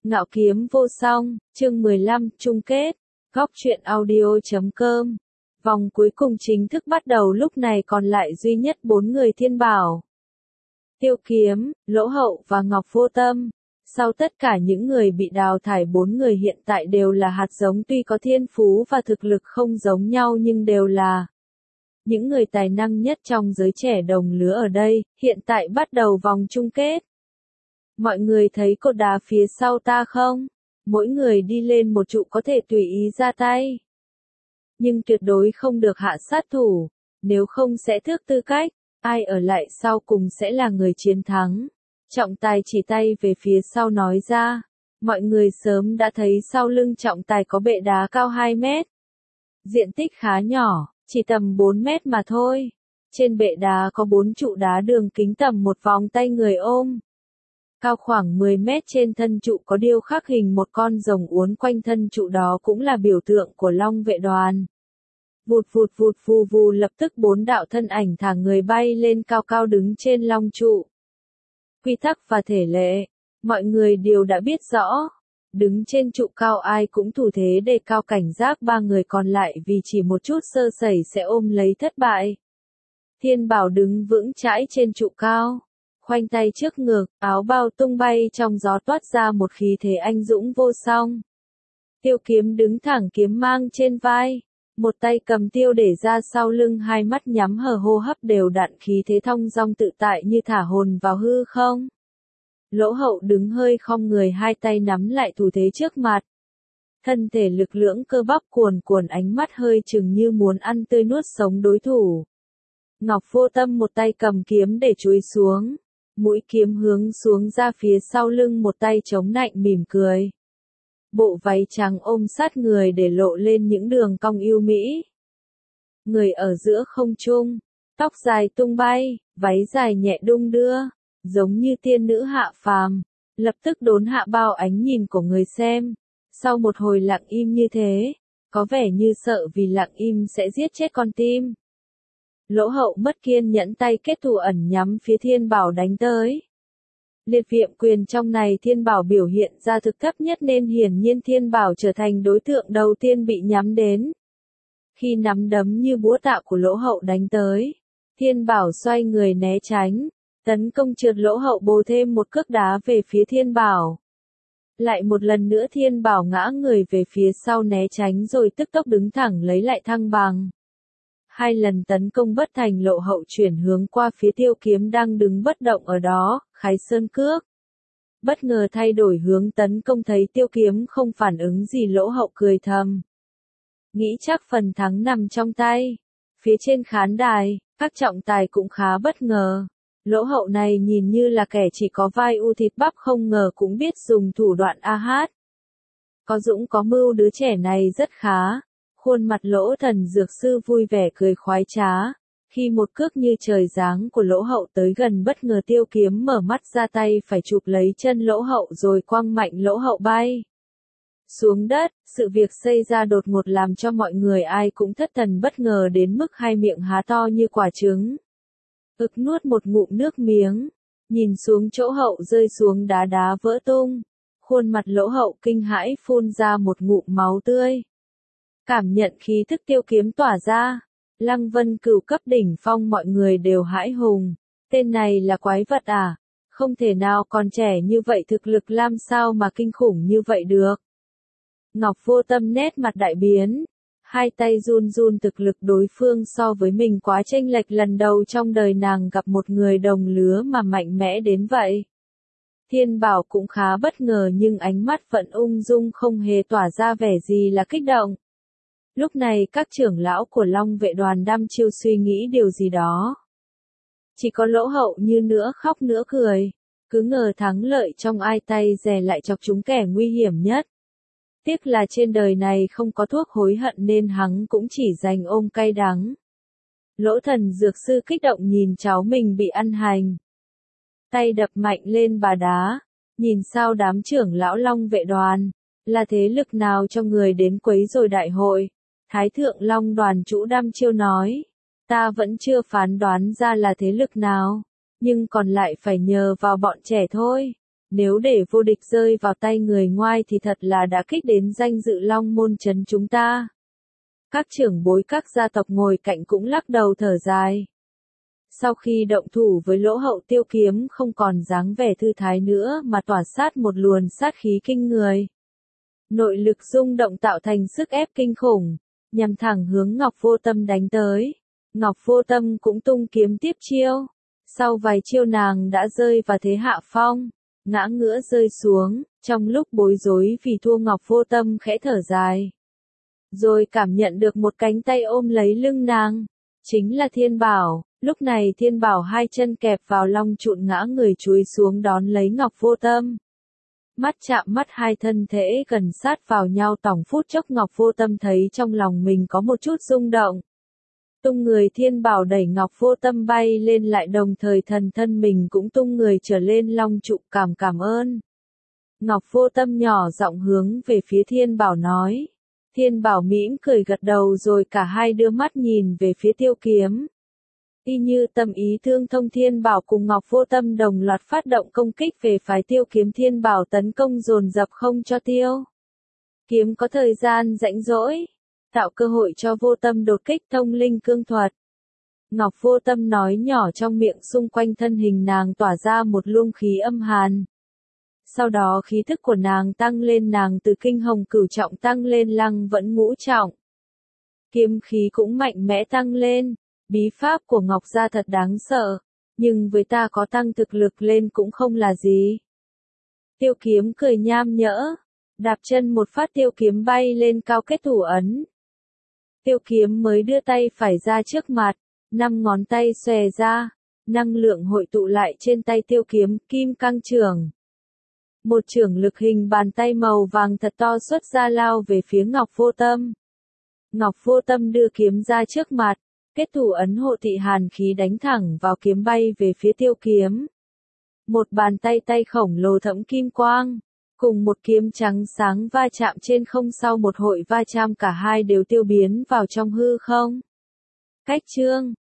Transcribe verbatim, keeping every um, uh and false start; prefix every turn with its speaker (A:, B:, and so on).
A: Ngạo kiếm vô song, chương mười lăm, chung kết. Góc truyện audio chấm com. Vòng cuối cùng chính thức bắt đầu, lúc này còn lại duy nhất bốn người thiên bảo. Tiêu Kiếm, Lỗ Hậu và Ngọc Vô Tâm. Sau tất cả những người bị đào thải, bốn người hiện tại đều là hạt giống, tuy có thiên phú và thực lực không giống nhau nhưng đều là những người tài năng nhất trong giới trẻ đồng lứa ở đây. Hiện tại bắt đầu vòng chung kết. Mọi người thấy cột đá phía sau ta không? Mỗi người đi lên một trụ có thể tùy ý ra tay. Nhưng tuyệt đối không được hạ sát thủ, nếu không sẽ thước tư cách, ai ở lại sau cùng sẽ là người chiến thắng. Trọng tài chỉ tay về phía sau nói ra, mọi người sớm đã thấy sau lưng trọng tài có bệ đá cao hai mét. Diện tích khá nhỏ, chỉ tầm bốn mét mà thôi. Trên bệ đá có bốn trụ đá đường kính tầm một vòng tay người ôm. Cao khoảng mười mét, trên thân trụ có điêu khắc hình một con rồng uốn quanh thân trụ, đó cũng là biểu tượng của Long Vệ Đoàn. Vụt vụt vụt vù vù, lập tức bốn đạo thân ảnh thả người bay lên cao cao đứng trên long trụ. Quy tắc và thể lệ, mọi người đều đã biết rõ. Đứng trên trụ cao ai cũng thủ thế đề cao cảnh giác, ba người còn lại vì chỉ một chút sơ sẩy sẽ ôm lấy thất bại. Thiên Bảo đứng vững chãi trên trụ cao. Khoanh tay trước ngực, áo bao tung bay trong gió, toát ra một khí thế anh dũng vô song. Tiêu Kiếm đứng thẳng, kiếm mang trên vai, một tay cầm tiêu để ra sau lưng, hai mắt nhắm hờ, hô hấp đều đặn, khí thế thong dong tự tại như thả hồn vào hư không. Lỗ Hậu đứng hơi khom người, hai tay nắm lại thủ thế trước mặt. Thân thể lực lưỡng, cơ bắp cuồn cuộn, ánh mắt hơi chừng như muốn ăn tươi nuốt sống đối thủ. Ngọc Vô Tâm một tay cầm kiếm để chúi xuống. Mũi kiếm hướng xuống ra phía sau lưng, một tay chống nạnh mỉm cười. Bộ váy trắng ôm sát người để lộ lên những đường cong yêu mỹ. Người ở giữa không trung, tóc dài tung bay, váy dài nhẹ đung đưa, giống như tiên nữ hạ phàm, lập tức đốn hạ bao ánh nhìn của người xem. Sau một hồi lặng im như thế, có vẻ như sợ vì lặng im sẽ giết chết con tim. Lỗ Hậu mất kiên nhẫn, tay kết thủ ẩn nhắm phía Thiên Bảo đánh tới. Liệt việm quyền trong này Thiên Bảo biểu hiện ra thực thấp nhất nên hiển nhiên Thiên Bảo trở thành đối tượng đầu tiên bị nhắm đến. Khi nắm đấm như búa tạ của Lỗ Hậu đánh tới, Thiên Bảo xoay người né tránh, tấn công trượt, Lỗ Hậu bổ thêm một cước đá về phía Thiên Bảo. Lại một lần nữa Thiên Bảo ngã người về phía sau né tránh rồi tức tốc đứng thẳng lấy lại thăng bằng. Hai lần tấn công bất thành, Lỗ Hậu chuyển hướng qua phía Tiêu Kiếm đang đứng bất động ở đó, khai sơn cước. Bất ngờ thay đổi hướng tấn công, thấy Tiêu Kiếm không phản ứng gì, Lỗ Hậu cười thầm. Nghĩ chắc phần thắng nằm trong tay. Phía trên khán đài, các trọng tài cũng khá bất ngờ. Lỗ Hậu này nhìn như là kẻ chỉ có vai u thịt bắp, không ngờ cũng biết dùng thủ đoạn a hát. Có dũng có mưu, đứa trẻ này rất khá. Khuôn mặt Lỗ Thần Dược Sư vui vẻ cười khoái trá, khi một cước như trời giáng của Lỗ Hậu tới gần, bất ngờ Tiêu Kiếm mở mắt ra, tay phải chụp lấy chân Lỗ Hậu rồi quăng mạnh Lỗ Hậu bay xuống đất. Sự việc xảy ra đột ngột làm cho mọi người ai cũng thất thần bất ngờ đến mức hai miệng há to như quả trứng. Ực nuốt một ngụm nước miếng, nhìn xuống chỗ Hậu rơi xuống, đá đá vỡ tung. Khuôn mặt Lỗ Hậu kinh hãi, phun ra một ngụm máu tươi. Cảm nhận khí thức Tiêu Kiếm tỏa ra, Lăng Vân Cửu cấp đỉnh phong, mọi người đều hãi hùng. Tên này là quái vật à? Không thể nào, còn trẻ như vậy thực lực làm sao mà kinh khủng như vậy được? Ngọc Vô Tâm nét mặt đại biến, hai tay run run, thực lực đối phương so với mình quá chênh lệch, lần đầu trong đời nàng gặp một người đồng lứa mà mạnh mẽ đến vậy. Thiên Bảo cũng khá bất ngờ nhưng ánh mắt vẫn ung dung, không hề tỏa ra vẻ gì là kích động. Lúc này các trưởng lão của Long Vệ Đoàn đăm chiêu suy nghĩ điều gì đó. Chỉ có Lỗ Hậu như nữa khóc nữa cười, cứ ngờ thắng lợi trong ai tay dè lại chọc chúng kẻ nguy hiểm nhất. Tiếc là trên đời này không có thuốc hối hận nên hắn cũng chỉ dành ôm cay đắng. Lỗ Thần Dược Sư kích động nhìn cháu mình bị ăn hành. Tay đập mạnh lên bà đá, nhìn sao đám trưởng lão Long Vệ Đoàn, là thế lực nào cho người đến quấy rồi đại hội. Thái thượng Long Đoàn chủ đăm chiêu nói, ta vẫn chưa phán đoán ra là thế lực nào, nhưng còn lại phải nhờ vào bọn trẻ thôi. Nếu để vô địch rơi vào tay người ngoài thì thật là đã kích đến danh dự Long môn trấn chúng ta. Các trưởng bối các gia tộc ngồi cạnh cũng lắc đầu thở dài. Sau khi động thủ với Lỗ Hậu, Tiêu Kiếm không còn dáng vẻ thư thái nữa mà tỏa sát một luồn sát khí kinh người. Nội lực rung động tạo thành sức ép kinh khủng, nhằm thẳng hướng Ngọc Vô Tâm đánh tới. Ngọc Vô Tâm cũng tung kiếm tiếp chiêu. Sau vài chiêu nàng đã rơi vào thế hạ phong, ngã ngửa rơi xuống, trong lúc bối rối vì thua Ngọc Vô Tâm khẽ thở dài. Rồi cảm nhận được một cánh tay ôm lấy lưng nàng, chính là Thiên Bảo. Lúc này Thiên Bảo hai chân kẹp vào long trụn ngã người chúi xuống đón lấy Ngọc Vô Tâm. Mắt chạm mắt hai thân thể gần sát vào nhau, tỏng phút chốc Ngọc Vô Tâm thấy trong lòng mình có một chút rung động. Tung người Thiên Bảo đẩy Ngọc Vô Tâm bay lên, lại đồng thời thần thân mình cũng tung người trở lên long trụ. Cảm cảm ơn. Ngọc Vô Tâm nhỏ giọng hướng về phía Thiên Bảo nói. Thiên Bảo mỉm cười gật đầu, rồi cả hai đưa mắt nhìn về phía Tiêu Kiếm. Y như tâm ý tương thông, Thiên Bảo cùng Ngọc Vô Tâm đồng loạt phát động công kích về phái Tiêu Kiếm. Thiên Bảo tấn công dồn dập không cho Tiêu Kiếm có thời gian rãnh rỗi, tạo cơ hội cho Vô Tâm đột kích thông linh cương thuật. Ngọc Vô Tâm nói nhỏ trong miệng, xung quanh thân hình nàng tỏa ra một luồng khí âm hàn. Sau đó khí thức của nàng tăng lên, nàng từ kinh hồng cửu trọng tăng lên lăng vẫn ngũ trọng. Kiếm khí cũng mạnh mẽ tăng lên. Bí pháp của Ngọc gia thật đáng sợ, nhưng với ta có tăng thực lực lên cũng không là gì. Tiêu Kiếm cười nham nhỡ, đạp chân một phát Tiêu Kiếm bay lên cao, kết thủ ấn. Tiêu Kiếm mới đưa tay phải ra trước mặt, năm ngón tay xòe ra, năng lượng hội tụ lại trên tay Tiêu Kiếm. Kim cang chưởng. Một chưởng lực hình bàn tay màu vàng thật to xuất ra, lao về phía Ngọc Vô Tâm. Ngọc Vô Tâm đưa kiếm ra trước mặt, kết thủ ấn hộ thị hàn khí đánh thẳng vào kiếm, bay về phía Tiêu Kiếm. Một bàn tay tay khổng lồ thẫm kim quang, cùng một kiếm trắng sáng va chạm trên không, sau một hội va chạm cả hai đều tiêu biến vào trong hư không. Cách chương